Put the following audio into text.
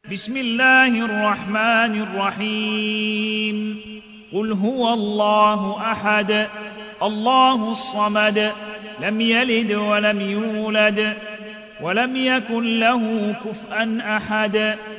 بسم الله الرحمن الرحيم قل هو الله أحد الله الصمد لم يلد ولم يولد ولم يكن له كفوا أحد